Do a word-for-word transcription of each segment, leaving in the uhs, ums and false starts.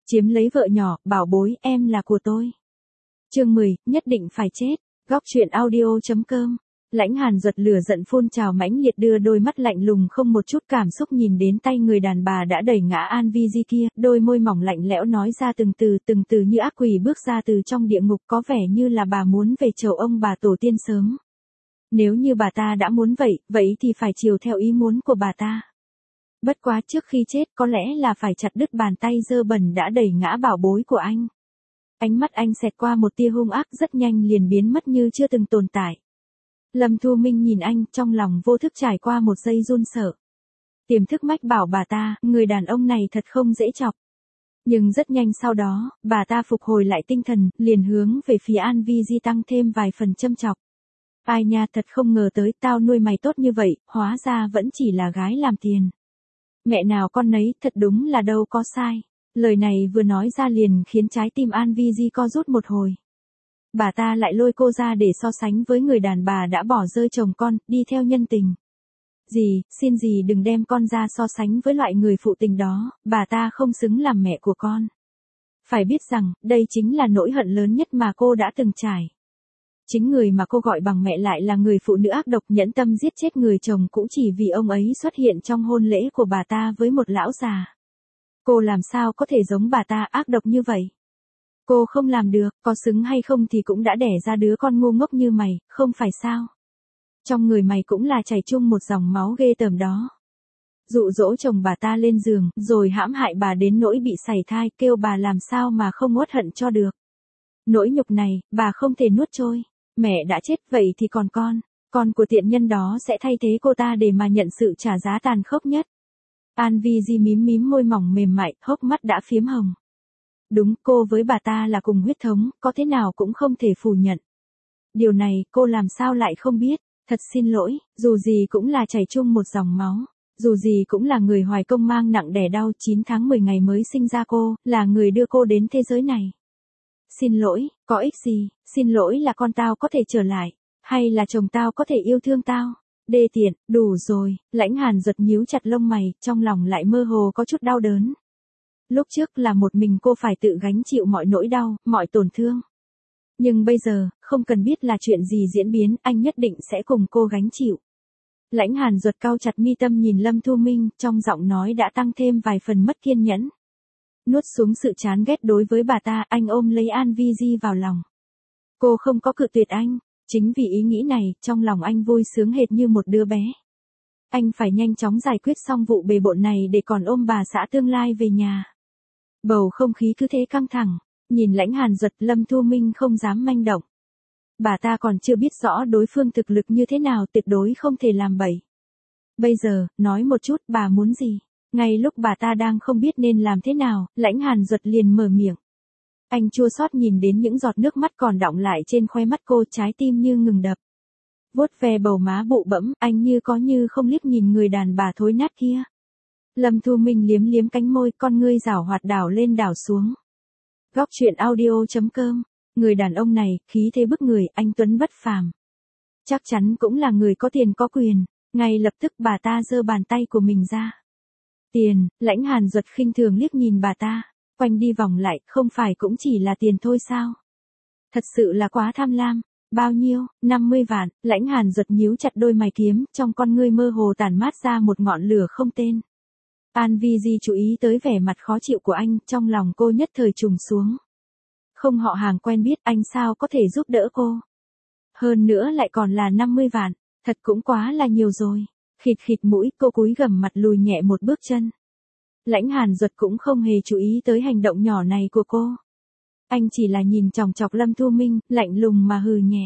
Chiếm lấy vợ nhỏ, bảo bối, em là của tôi. Chương mười, nhất định phải chết. Góc truyện audio chấm com. Lãnh Hàn Duật lửa giận phun trào mãnh liệt đưa đôi mắt lạnh lùng không một chút cảm xúc nhìn đến tay người đàn bà đã đẩy ngã An Vi Di kia, đôi môi mỏng lạnh lẽo nói ra từng từ từng từ như ác quỷ bước ra từ trong địa ngục, có vẻ như là bà muốn về chầu ông bà tổ tiên sớm. Nếu như bà ta đã muốn vậy, vậy thì phải chiều theo ý muốn của bà ta. Bất quá trước khi chết có lẽ là phải chặt đứt bàn tay dơ bẩn đã đẩy ngã bảo bối của anh. Ánh mắt anh xẹt qua một tia hung ác rất nhanh liền biến mất như chưa từng tồn tại. Lâm Thu Minh nhìn anh, trong lòng vô thức trải qua một giây run sợ. Tiềm thức mách bảo bà ta, người đàn ông này thật không dễ chọc. Nhưng rất nhanh sau đó, bà ta phục hồi lại tinh thần, liền hướng về phía An Vi Di tăng thêm vài phần châm chọc. Ai nha, thật không ngờ tới, tao nuôi mày tốt như vậy, hóa ra vẫn chỉ là gái làm tiền. Mẹ nào con nấy, thật đúng là đâu có sai. Lời này vừa nói ra liền khiến trái tim An Vi Di co rút một hồi. Bà ta lại lôi cô ra để so sánh với người đàn bà đã bỏ rơi chồng con, đi theo nhân tình. Dì, xin dì đừng đem con ra so sánh với loại người phụ tình đó, bà ta không xứng làm mẹ của con. Phải biết rằng, đây chính là nỗi hận lớn nhất mà cô đã từng trải. Chính người mà cô gọi bằng mẹ lại là người phụ nữ ác độc nhẫn tâm giết chết người chồng cũ chỉ vì ông ấy xuất hiện trong hôn lễ của bà ta với một lão già. Cô làm sao có thể giống bà ta ác độc như vậy? Cô không làm được, có xứng hay không thì cũng đã đẻ ra đứa con ngu ngốc như mày, không phải sao? Trong người mày cũng là chảy chung một dòng máu ghê tởm đó. Dụ dỗ chồng bà ta lên giường, rồi hãm hại bà đến nỗi bị sảy thai, kêu bà làm sao mà không uất hận cho được. Nỗi nhục này, bà không thể nuốt trôi. Mẹ đã chết vậy thì còn con, con của tiện nhân đó sẽ thay thế cô ta để mà nhận sự trả giá tàn khốc nhất. An Vi Di mím mím môi mỏng mềm mại, hốc mắt đã phiếm hồng. Đúng, cô với bà ta là cùng huyết thống, có thế nào cũng không thể phủ nhận. Điều này, cô làm sao lại không biết, thật xin lỗi, dù gì cũng là chảy chung một dòng máu. Dù gì cũng là người hoài công mang nặng đẻ đau chín tháng mười ngày mới sinh ra cô, là người đưa cô đến thế giới này. Xin lỗi, có ích gì, xin lỗi là con tao có thể trở lại, hay là chồng tao có thể yêu thương tao. Đê tiện, đủ rồi, Lãnh Hàn Duật nhíu chặt lông mày, trong lòng lại mơ hồ có chút đau đớn. Lúc trước là một mình cô phải tự gánh chịu mọi nỗi đau, mọi tổn thương. Nhưng bây giờ, không cần biết là chuyện gì diễn biến, anh nhất định sẽ cùng cô gánh chịu. Lãnh Hàn Duật cau chặt mi tâm nhìn Lâm Thu Minh, trong giọng nói đã tăng thêm vài phần mất kiên nhẫn. Nuốt xuống sự chán ghét đối với bà ta, anh ôm lấy An Vi Di vào lòng. Cô không có cự tuyệt anh, chính vì ý nghĩ này, trong lòng anh vui sướng hệt như một đứa bé. Anh phải nhanh chóng giải quyết xong vụ bề bộn này để còn ôm bà xã tương lai về nhà. Bầu không khí cứ thế căng thẳng, nhìn Lãnh Hàn Duật, Lâm Thu Minh không dám manh động. Bà ta còn chưa biết rõ đối phương thực lực như thế nào, tuyệt đối không thể làm bậy. Bây giờ, nói một chút, bà muốn gì? Ngay lúc bà ta đang không biết nên làm thế nào, Lãnh Hàn Duật liền mở miệng. Anh chua xót nhìn đến những giọt nước mắt còn đọng lại trên khóe mắt cô, trái tim như ngừng đập. Vuốt ve bầu má bụ bẫm, anh như có như không liếc nhìn người đàn bà thối nát kia. Lâm Thu Minh liếm liếm cánh môi, con ngươi giảo hoạt đảo lên đảo xuống. Góc truyện audio chấm com. Người đàn ông này, khí thế bức người, anh tuấn bất phàm. Chắc chắn cũng là người có tiền có quyền. Ngay lập tức bà ta giơ bàn tay của mình ra. Tiền, Lãnh Hàn Duật khinh thường liếc nhìn bà ta, quanh đi vòng lại, không phải cũng chỉ là tiền thôi sao? Thật sự là quá tham lam. Bao nhiêu? năm mươi vạn, Lãnh Hàn Duật nhíu chặt đôi mày kiếm, trong con ngươi mơ hồ tản mát ra một ngọn lửa không tên. An Vi Di chú ý tới vẻ mặt khó chịu của anh, trong lòng cô nhất thời trùng xuống. Không họ hàng quen biết, anh sao có thể giúp đỡ cô? Hơn nữa lại còn là năm mươi vạn, thật cũng quá là nhiều rồi. Khịt khịt mũi, cô cúi gằm mặt lùi nhẹ một bước chân. Lãnh Hàn Duật cũng không hề chú ý tới hành động nhỏ này của cô. Anh chỉ là nhìn chòng chọc Lâm Thu Minh, lạnh lùng mà hừ nhẹ.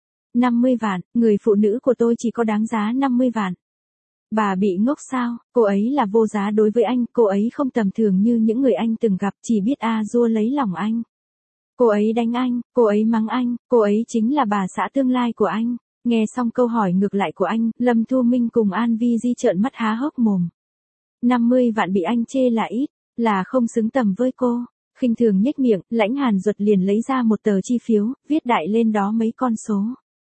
năm mươi vạn, người phụ nữ của tôi chỉ có đáng giá năm mươi vạn. Bà bị ngốc sao, cô ấy là vô giá đối với anh, cô ấy không tầm thường như những người anh từng gặp, chỉ biết a dua lấy lòng anh. Cô ấy đánh anh, cô ấy mắng anh, cô ấy chính là bà xã tương lai của anh. Nghe xong câu hỏi ngược lại của anh, Lâm Thu Minh cùng An Vi Di trợn mắt há hốc mồm. năm mươi vạn bị anh chê là ít, là không xứng tầm với cô. Khinh thường nhếch miệng, Lãnh Hàn Duật liền lấy ra một tờ chi phiếu, viết đại lên đó mấy con số.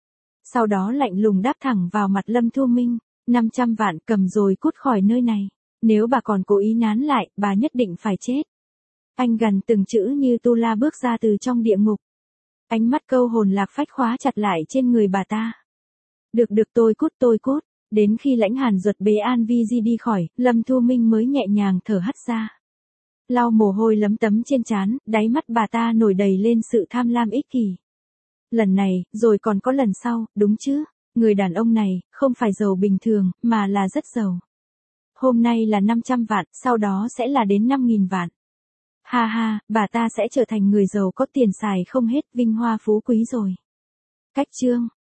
Sau đó lạnh lùng đáp thẳng vào mặt Lâm Thu Minh, năm trăm vạn, cầm rồi cút khỏi nơi này. Nếu bà còn cố ý nán lại, bà nhất định phải chết. Anh gằn từng chữ như tu la bước ra từ trong địa ngục. Ánh mắt câu hồn lạc phách khóa chặt lại trên người bà ta. Được được tôi cút tôi cút. Đến khi Lãnh Hàn Duật bế An Vi Di đi khỏi, Lâm Thu Minh mới nhẹ nhàng thở hắt ra. Lau mồ hôi lấm tấm trên trán, đáy mắt bà ta nổi đầy lên sự tham lam ích kỷ. Lần này, rồi còn có lần sau, đúng chứ? Người đàn ông này, không phải giàu bình thường, mà là rất giàu. Hôm nay là năm trăm vạn, sau đó sẽ là đến năm nghìn vạn. Ha ha, bà ta sẽ trở thành người giàu có tiền xài không hết, vinh hoa phú quý rồi. Cách chương